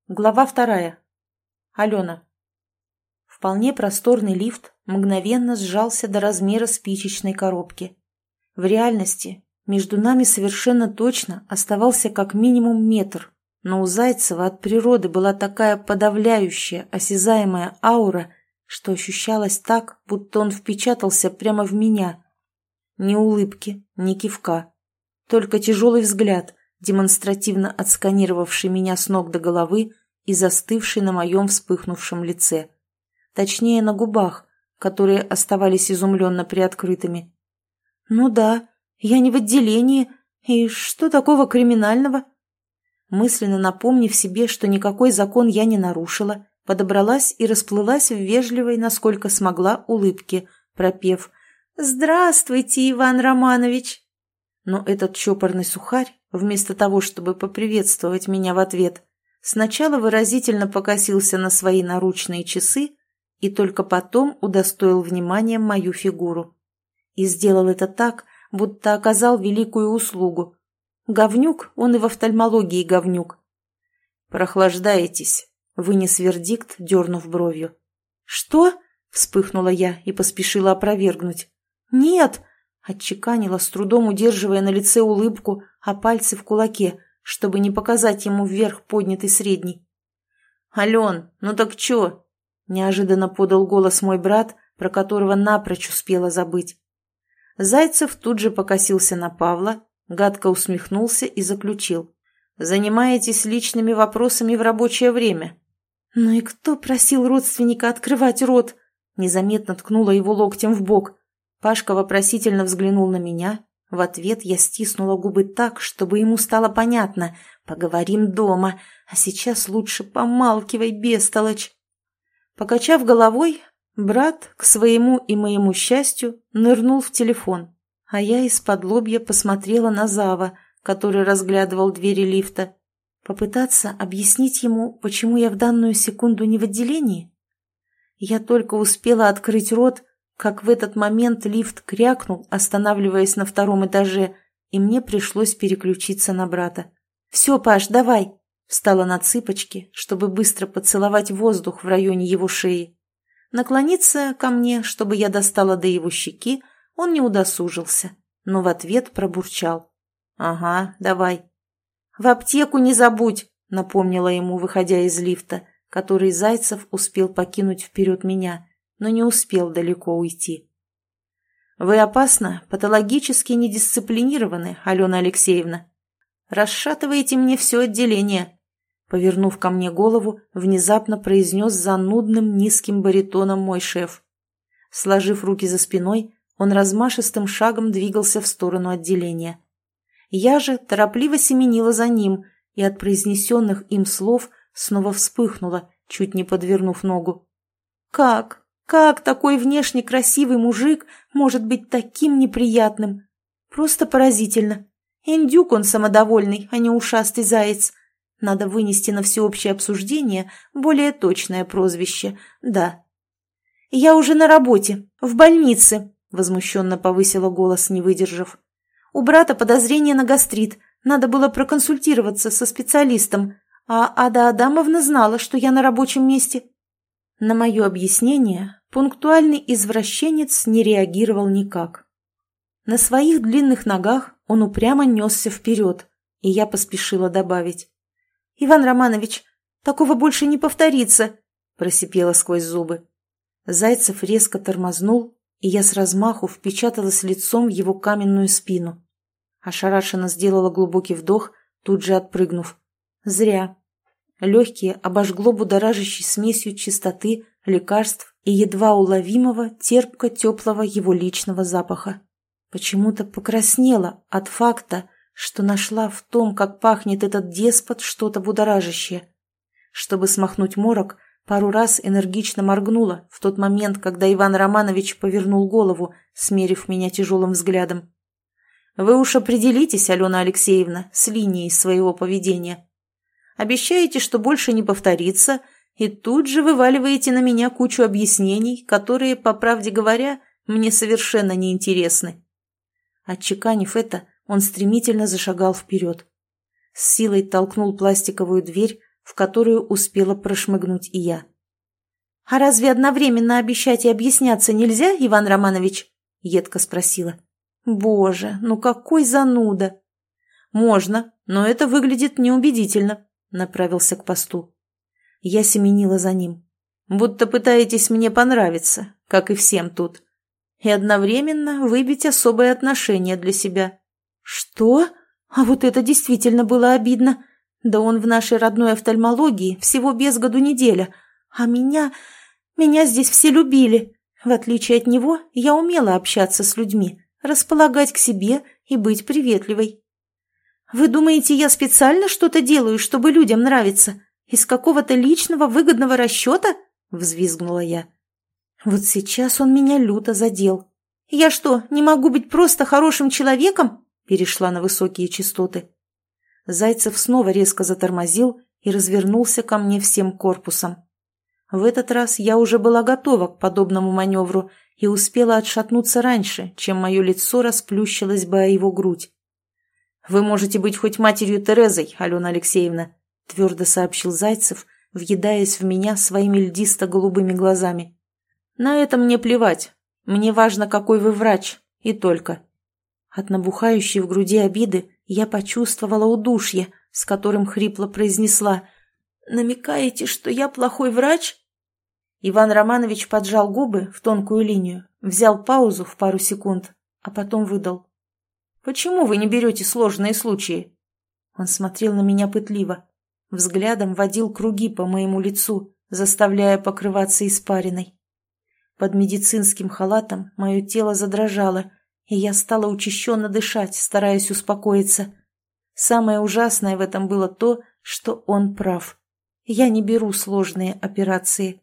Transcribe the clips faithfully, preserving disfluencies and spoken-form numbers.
Глава вторая. Алена. Вполне просторный лифт мгновенно сжался до размера спичечной коробки. В реальности между нами совершенно точно оставался как минимум метр, но у Зайцева от природы была такая подавляющая, осязаемая аура, что ощущалось так, будто он впечатался прямо в меня. Ни улыбки, ни кивка, только тяжелый взгляд, демонстративно отсканировавший меня с ног до головы и застывший на моем вспыхнувшем лице. Точнее, на губах, которые оставались изумленно приоткрытыми. «Ну да, я не в отделении, и что такого криминального?» Мысленно напомнив себе, что никакой закон я не нарушила, подобралась и расплылась в вежливой, насколько смогла, улыбке, пропев «Здравствуйте, Иван Романович!». Но этот чопорный сухарь, вместо того, чтобы поприветствовать меня в ответ, сначала выразительно покосился на свои наручные часы и только потом удостоил вниманием мою фигуру. И сделал это так, будто оказал великую услугу. Говнюк, он и в офтальмологии говнюк. «Прохлаждаетесь», — вынес вердикт, дернув бровью. «Что?» — вспыхнула я и поспешила опровергнуть. «Нет!» — отчеканила, с трудом удерживая на лице улыбку, а пальцы в кулаке, чтобы не показать ему вверх поднятый средний. «Ален, ну так чё?» — неожиданно подал голос мой брат, про которого напрочь успела забыть. Зайцев тут же покосился на Павла, гадко усмехнулся и заключил. «Занимаетесь личными вопросами в рабочее время?» «Ну и кто просил родственника открывать рот?» Незаметно ткнула его локтем в бок. Пашка вопросительно взглянул на меня. В ответ я стиснула губы так, чтобы ему стало понятно. «Поговорим дома, а сейчас лучше помалкивай, бестолочь». Покачав головой, брат, к своему и моему счастью, нырнул в телефон, а я из-под лобья посмотрела на Зава, который разглядывал двери лифта. Попытаться объяснить ему, почему я в данную секунду не в отделении? Я только успела открыть рот, как в этот момент лифт крякнул, останавливаясь на втором этаже, и мне пришлось переключиться на брата. «Все, Паш, давай!» Встала на цыпочки, чтобы быстро поцеловать воздух в районе его шеи. Наклониться ко мне, чтобы я достала до его щеки, он не удосужился, но в ответ пробурчал. «Ага, давай». «В аптеку не забудь», — напомнила ему, выходя из лифта, который Зайцев успел покинуть вперед меня, но не успел далеко уйти. «Вы опасно, патологически недисциплинированы, Алена Алексеевна. Расшатываете мне все отделение», — повернув ко мне голову, внезапно произнес занудным низким баритоном мой шеф. Сложив руки за спиной, он размашистым шагом двигался в сторону отделения. Я же торопливо семенила за ним и от произнесенных им слов снова вспыхнула, чуть не подвернув ногу. «Как? Как такой внешне красивый мужик может быть таким неприятным? Просто поразительно. Индюк он самодовольный, а не ушастый заяц. Надо вынести на всеобщее обсуждение более точное прозвище, да». «Я уже на работе, в больнице», — возмущенно повысила голос, не выдержав. «У брата подозрение на гастрит, надо было проконсультироваться со специалистом, а Ада Адамовна знала, что я на рабочем месте». На мое объяснение пунктуальный извращенец не реагировал никак. На своих длинных ногах он упрямо несся вперед, и я поспешила добавить. «Иван Романович, такого больше не повторится», — просипела сквозь зубы. Зайцев резко тормознул, и я с размаху впечаталась лицом в его каменную спину. Ошарашенно сделала глубокий вдох, тут же отпрыгнув. Зря. Легкие обожгло будоражащей смесью чистоты, лекарств и едва уловимого, терпко-теплого его личного запаха. Почему-то покраснела от факта, что нашла в том, как пахнет этот деспот, что-то будоражащее. Чтобы смахнуть морок, пару раз энергично моргнула в тот момент, когда Иван Романович повернул голову, смерив меня тяжелым взглядом. «Вы уж определитесь, Алена Алексеевна, с линией своего поведения. Обещаете, что больше не повторится, и тут же вываливаете на меня кучу объяснений, которые, по правде говоря, мне совершенно неинтересны». Отчеканив это, он стремительно зашагал вперед. С силой толкнул пластиковую дверь, в которую успела прошмыгнуть и я. «А разве одновременно обещать и объясняться нельзя, Иван Романович?» — едко спросила. «Боже, ну какой зануда!» «Можно, но это выглядит неубедительно», — направился к посту. Я семенила за ним. «Будто пытаетесь мне понравиться, как и всем тут. И одновременно выбить особое отношение для себя». «Что? А вот это действительно было обидно. Да он в нашей родной офтальмологии всего без году неделя, а меня... меня здесь все любили. В отличие от него, я умела общаться с людьми, располагать к себе и быть приветливой». «Вы думаете, я специально что-то делаю, чтобы людям нравиться? Из какого-то личного выгодного расчета?» — взвизгнула я. Вот сейчас он меня люто задел. «Я что, не могу быть просто хорошим человеком?» — перешла на высокие частоты. Зайцев снова резко затормозил и развернулся ко мне всем корпусом. В этот раз я уже была готова к подобному маневру и успела отшатнуться раньше, чем мое лицо расплющилось бы о его грудь. «Вы можете быть хоть матерью Терезой, Алена Алексеевна», — твердо сообщил Зайцев, въедаясь в меня своими льдисто-голубыми глазами. «На это мне плевать. Мне важно, какой вы врач, и только». От набухающей в груди обиды я почувствовала удушье, с которым хрипло произнесла: «Намекаете, что я плохой врач?» Иван Романович поджал губы в тонкую линию, взял паузу в пару секунд, а потом выдал: «Почему вы не берете сложные случаи?» Он смотрел на меня пытливо, взглядом водил круги по моему лицу, заставляя покрываться испариной. Под медицинским халатом мое тело задрожало, и я стала учащенно дышать, стараясь успокоиться. Самое ужасное в этом было то, что он прав. Я не беру сложные операции.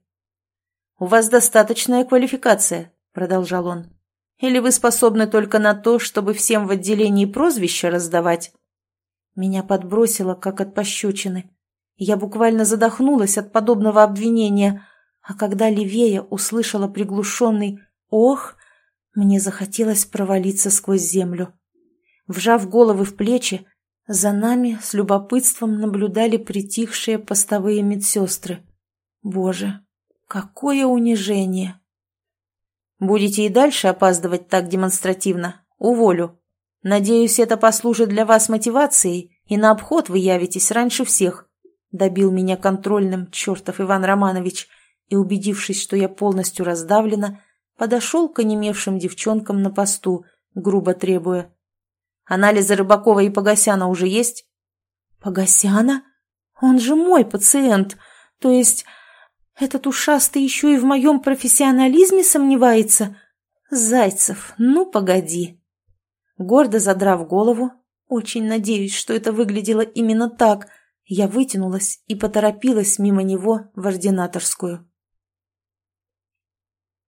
«У вас достаточная квалификация», — продолжал он. «Или вы способны только на то, чтобы всем в отделении прозвища раздавать?» Меня подбросило, как от пощечины. Я буквально задохнулась от подобного обвинения, а когда левее услышала приглушенный «ох», мне захотелось провалиться сквозь землю. Вжав головы в плечи, за нами с любопытством наблюдали притихшие постовые медсестры. Боже, какое унижение! «Будете и дальше опаздывать так демонстративно? Уволю. Надеюсь, это послужит для вас мотивацией, и на обход вы явитесь раньше всех», — добил меня контрольным чертов Иван Романович, и, убедившись, что я полностью раздавлена, подошел к онемевшим девчонкам на посту, грубо требуя: «Анализы Рыбакова и Погосяна уже есть?» «Погосяна? Он же мой пациент. То есть этот ушастый еще и в моем профессионализме сомневается? Зайцев, ну погоди!» Гордо задрав голову, очень надеюсь, что это выглядело именно так, я вытянулась и поторопилась мимо него в ординаторскую.